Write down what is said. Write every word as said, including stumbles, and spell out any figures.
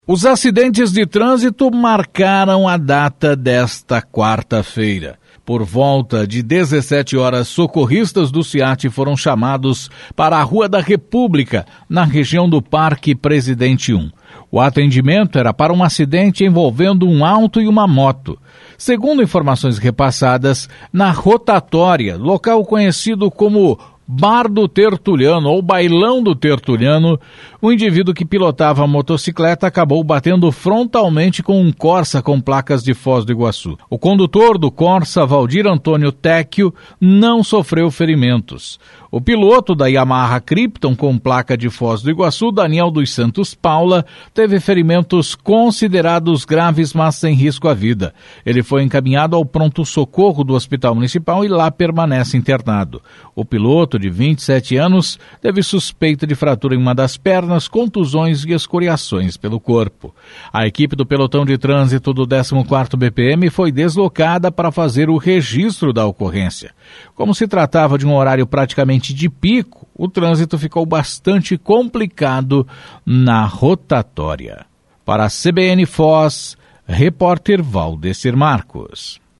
Os acidentes de trânsito marcaram a data desta quarta-feira. Por volta de dezessete horas, socorristas do SEAT foram chamados para a Rua da República, na região do Parque Presidente um. O atendimento era para um acidente envolvendo um auto e uma moto. Segundo informações repassadas, na rotatória, local conhecido como Bar do Tertuliano ou Bailão do Tertuliano, o indivíduo que pilotava a motocicleta acabou batendo frontalmente com um Corsa com placas de Foz do Iguaçu. O condutor do Corsa, Valdir Antônio Tecchio, não sofreu ferimentos. O piloto da Yamaha Krypton com placa de Foz do Iguaçu, Daniel dos Santos Paula, teve ferimentos considerados graves, mas sem risco à vida. Ele foi encaminhado ao pronto-socorro do Hospital Municipal e lá permanece internado. O piloto, de vinte e sete anos, teve suspeita de fratura em uma das pernas, contusões e escoriações pelo corpo. A equipe do pelotão de trânsito do décimo quarto B P M foi deslocada para fazer o registro da ocorrência. Como se tratava de um horário praticamente de pico, o trânsito ficou bastante complicado na rotatória. Para a C B N Foz, repórter Valdecir Marcos.